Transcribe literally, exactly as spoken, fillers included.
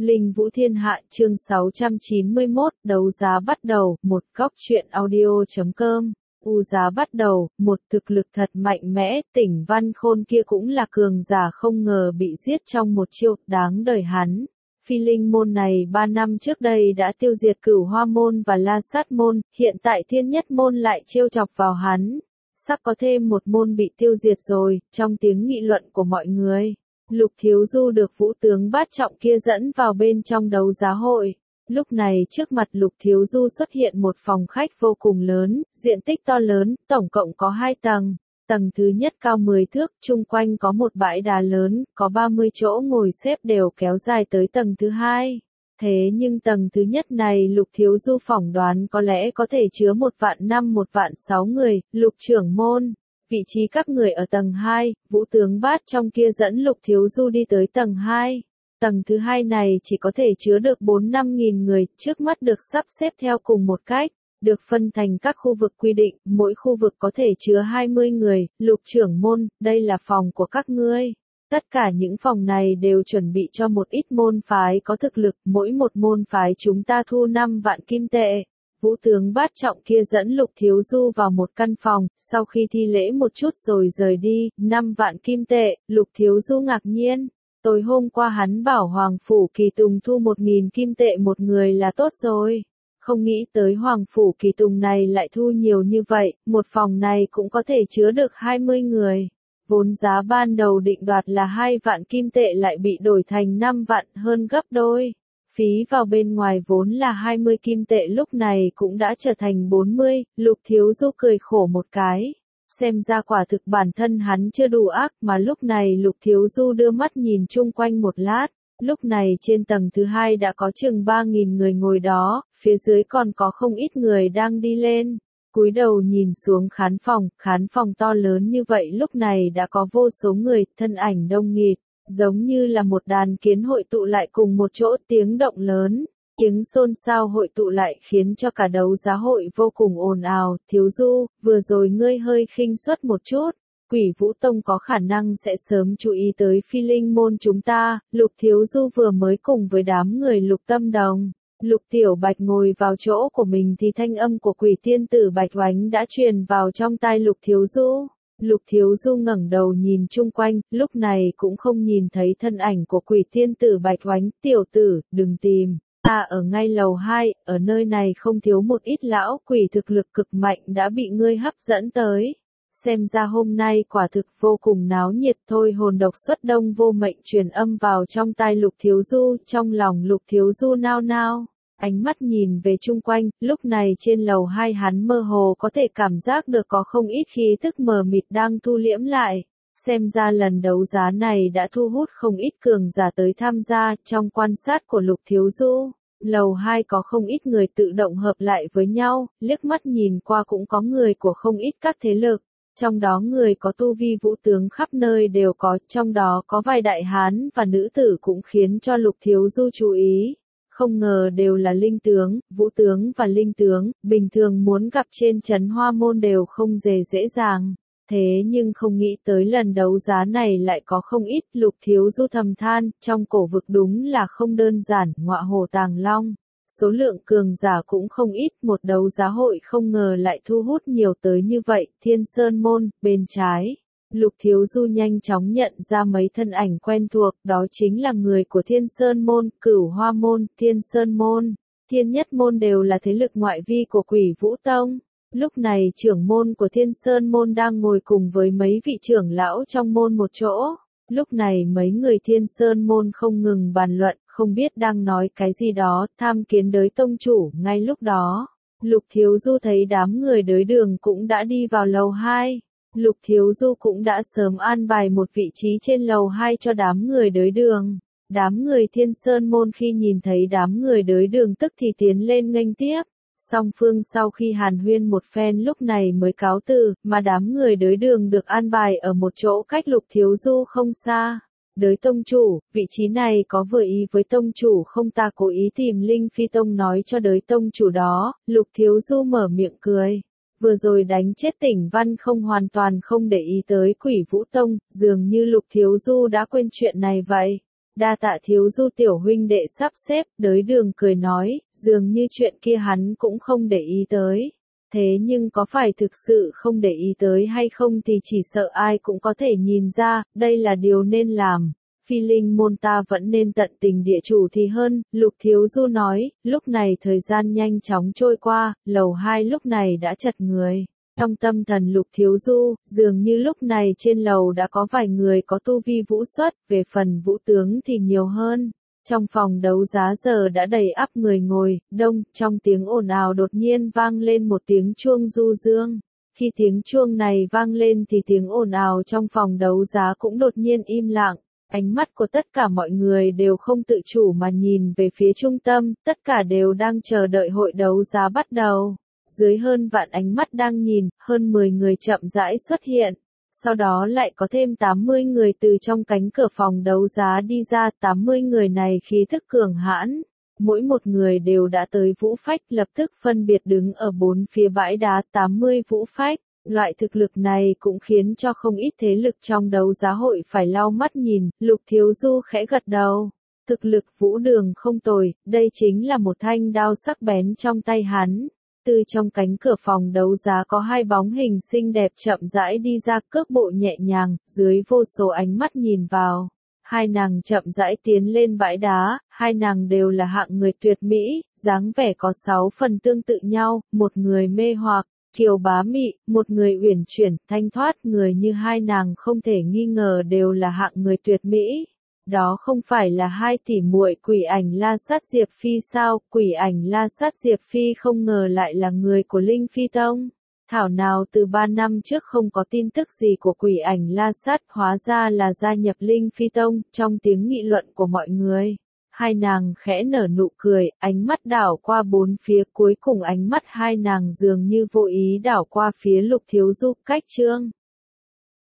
Linh Vũ Thiên Hạ chương sáu trăm chín mươi mốt, đấu giá bắt đầu, một góc truyện audio.com, u giá bắt đầu, một thực lực thật mạnh mẽ, Tỉnh Văn Khôn kia cũng là cường giả không ngờ bị giết trong một chiêu, đáng đời hắn. Phi linh môn này ba năm trước đây đã tiêu diệt Cửu Hoa môn và La Sát môn, hiện tại Thiên Nhất môn lại trêu chọc vào hắn. Sắp có thêm một môn bị tiêu diệt rồi, trong tiếng nghị luận của mọi người. Lục Thiếu Du được Vũ tướng bát trọng kia dẫn vào bên trong đấu giá hội. Lúc này trước mặt Lục Thiếu Du xuất hiện một phòng khách vô cùng lớn, diện tích to lớn, tổng cộng có hai tầng. Tầng thứ nhất cao mười thước, chung quanh có một bãi đá lớn, có ba mươi chỗ ngồi xếp đều kéo dài tới tầng thứ hai. Thế nhưng tầng thứ nhất này Lục Thiếu Du phỏng đoán có lẽ có thể chứa một vạn năm một vạn sáu người, Lục trưởng môn. Vị trí các người ở tầng hai, Vũ tướng bát trong kia dẫn Lục Thiếu Du đi tới tầng hai. Tầng thứ hai này chỉ có thể chứa được bốn năm nghìn người, trước mắt được sắp xếp theo cùng một cách, được phân thành các khu vực quy định, mỗi khu vực có thể chứa hai mươi người, Lục trưởng môn, đây là phòng của các ngươi. Tất cả những phòng này đều chuẩn bị cho một ít môn phái có thực lực, mỗi một môn phái chúng ta thu năm vạn kim tệ. Vũ tướng bát trọng kia dẫn Lục Thiếu Du vào một căn phòng, sau khi thi lễ một chút rồi rời đi, năm vạn kim tệ, Lục Thiếu Du ngạc nhiên. Tối hôm qua hắn bảo Hoàng Phủ Kỳ Tùng thu một nghìn kim tệ một người là tốt rồi. Không nghĩ tới Hoàng Phủ Kỳ Tùng này lại thu nhiều như vậy, một phòng này cũng có thể chứa được hai mươi người. Vốn giá ban đầu định đoạt là hai vạn kim tệ lại bị đổi thành năm vạn, hơn gấp đôi. Phí vào bên ngoài vốn là hai mươi kim tệ lúc này cũng đã trở thành bốn mươi, Lục Thiếu Du cười khổ một cái. Xem ra quả thực bản thân hắn chưa đủ ác mà lúc này Lục Thiếu Du đưa mắt nhìn chung quanh một lát. Lúc này trên tầng thứ hai đã có chừng ba nghìn người ngồi đó, phía dưới còn có không ít người đang đi lên. Cúi đầu nhìn xuống khán phòng, khán phòng to lớn như vậy lúc này đã có vô số người, thân ảnh đông nghịt. Giống như là một đàn kiến hội tụ lại cùng một chỗ, tiếng động lớn, tiếng xôn xao hội tụ lại khiến cho cả đấu giá hội vô cùng ồn ào. Thiếu Du, vừa rồi ngươi hơi khinh suất một chút, Quỷ Vũ Tông có khả năng sẽ sớm chú ý tới Phi linh môn chúng ta. Lục Thiếu Du vừa mới cùng với đám người Lục Tâm Đồng, Lục Tiểu Bạch ngồi vào chỗ của mình thì thanh âm của Quỷ Tiên Tử Bạch Oánh đã truyền vào trong tai Lục Thiếu Du. Lục Thiếu Du ngẩng đầu nhìn chung quanh, lúc này cũng không nhìn thấy thân ảnh của Quỷ Tiên Tử Bạch Oánh. Tiểu tử, đừng tìm, ta ở ngay lầu hai, ở nơi này không thiếu một ít lão quỷ thực lực cực mạnh đã bị ngươi hấp dẫn tới. Xem ra hôm nay quả thực vô cùng náo nhiệt thôi. Hồn độc xuất đông vô mệnh truyền âm vào trong tai Lục Thiếu Du, trong lòng Lục Thiếu Du nao nao. Ánh mắt nhìn về chung quanh, lúc này trên lầu hai hắn mơ hồ có thể cảm giác được có không ít khí tức mờ mịt đang thu liễm lại. Xem ra lần đấu giá này đã thu hút không ít cường giả tới tham gia. Trong quan sát của Lục Thiếu Du, lầu hai có không ít người tự động hợp lại với nhau, liếc mắt nhìn qua cũng có người của không ít các thế lực. Trong đó người có tu vi vũ tướng khắp nơi đều có, trong đó có vài đại hán và nữ tử cũng khiến cho Lục Thiếu Du chú ý. Không ngờ đều là linh tướng, vũ tướng và linh tướng, bình thường muốn gặp trên trấn Hoa môn đều không dễ dễ dàng. Thế nhưng không nghĩ tới lần đấu giá này lại có không ít. Lục Thiếu Du thầm than, trong cổ vực đúng là không đơn giản, ngọa hổ tàng long. Số lượng cường giả cũng không ít, một đấu giá hội không ngờ lại thu hút nhiều tới như vậy. Thiên Sơn môn, bên trái. Lục Thiếu Du nhanh chóng nhận ra mấy thân ảnh quen thuộc, đó chính là người của Thiên Sơn môn, Cửu Hoa môn, Thiên Sơn môn, Thiên Nhất môn đều là thế lực ngoại vi của Quỷ Vũ Tông. Lúc này trưởng môn của Thiên Sơn môn đang ngồi cùng với mấy vị trưởng lão trong môn một chỗ. Lúc này mấy người Thiên Sơn môn không ngừng bàn luận, không biết đang nói cái gì đó. Tham kiến đới tông chủ. Ngay lúc đó, Lục Thiếu Du thấy đám người đới đường cũng đã đi vào lầu hai. Lục Thiếu Du cũng đã sớm an bài một vị trí trên lầu hai cho đám người đới đường. Đám người Thiên Sơn môn khi nhìn thấy đám người đới đường tức thì tiến lên nghênh tiếp. Song phương sau khi hàn huyên một phen lúc này mới cáo từ, mà đám người đới đường được an bài ở một chỗ cách Lục Thiếu Du không xa. Đới tông chủ, vị trí này có vừa ý với tông chủ không? Ta cố ý tìm Linh Phi Tông nói cho đới tông chủ đó. Lục Thiếu Du mở miệng cười. Vừa rồi đánh chết Tỉnh Văn không hoàn toàn không để ý tới Quỷ Vũ Tông, dường như Lục Thiếu Du đã quên chuyện này vậy. Đa tạ Thiếu Du tiểu huynh đệ sắp xếp, Đới Đường cười nói, dường như chuyện kia hắn cũng không để ý tới. Thế nhưng có phải thực sự không để ý tới hay không thì chỉ sợ ai cũng có thể nhìn ra, đây là điều nên làm. Phi linh môn ta vẫn nên tận tình địa chủ thì hơn, Lục Thiếu Du nói, lúc này thời gian nhanh chóng trôi qua, lầu hai lúc này đã chật người. Trong tâm thần Lục Thiếu Du, dường như lúc này trên lầu đã có vài người có tu vi vũ xuất, về phần vũ tướng thì nhiều hơn. Trong phòng đấu giá giờ đã đầy ắp người ngồi, đông, trong tiếng ồn ào đột nhiên vang lên một tiếng chuông du dương. Khi tiếng chuông này vang lên thì tiếng ồn ào trong phòng đấu giá cũng đột nhiên im lặng. Ánh mắt của tất cả mọi người đều không tự chủ mà nhìn về phía trung tâm, tất cả đều đang chờ đợi hội đấu giá bắt đầu. Dưới hơn vạn ánh mắt đang nhìn, hơn mười người chậm rãi xuất hiện. Sau đó lại có thêm tám mươi người từ trong cánh cửa phòng đấu giá đi ra, tám mươi người này khí thức cường hãn. Mỗi một người đều đã tới vũ phách, lập tức phân biệt đứng ở bốn phía bãi đá, tám mươi vũ phách. Loại thực lực này cũng khiến cho không ít thế lực trong đấu giá hội phải lau mắt nhìn, Lục Thiếu Du khẽ gật đầu. Thực lực Vũ Đường không tồi, đây chính là một thanh đao sắc bén trong tay hắn. Từ trong cánh cửa phòng đấu giá có hai bóng hình xinh đẹp chậm rãi đi ra, cước bộ nhẹ nhàng, dưới vô số ánh mắt nhìn vào. Hai nàng chậm rãi tiến lên bãi đá, hai nàng đều là hạng người tuyệt mỹ, dáng vẻ có sáu phần tương tự nhau, một người mê hoặc, kiều bá mị, một người uyển chuyển, thanh thoát, người như hai nàng không thể nghi ngờ đều là hạng người tuyệt mỹ. Đó không phải là hai tỷ muội Quỷ Ảnh La Sát Diệp Phi sao? Quỷ Ảnh La Sát Diệp Phi không ngờ lại là người của Linh Phi Tông. Thảo nào từ ba năm trước không có tin tức gì của Quỷ Ảnh La Sát, hóa ra là gia nhập Linh Phi Tông. Trong tiếng nghị luận của mọi người, hai nàng khẽ nở nụ cười, ánh mắt đảo qua bốn phía, cuối cùng ánh mắt hai nàng dường như vô ý đảo qua phía Lục Thiếu Du. Cách Trương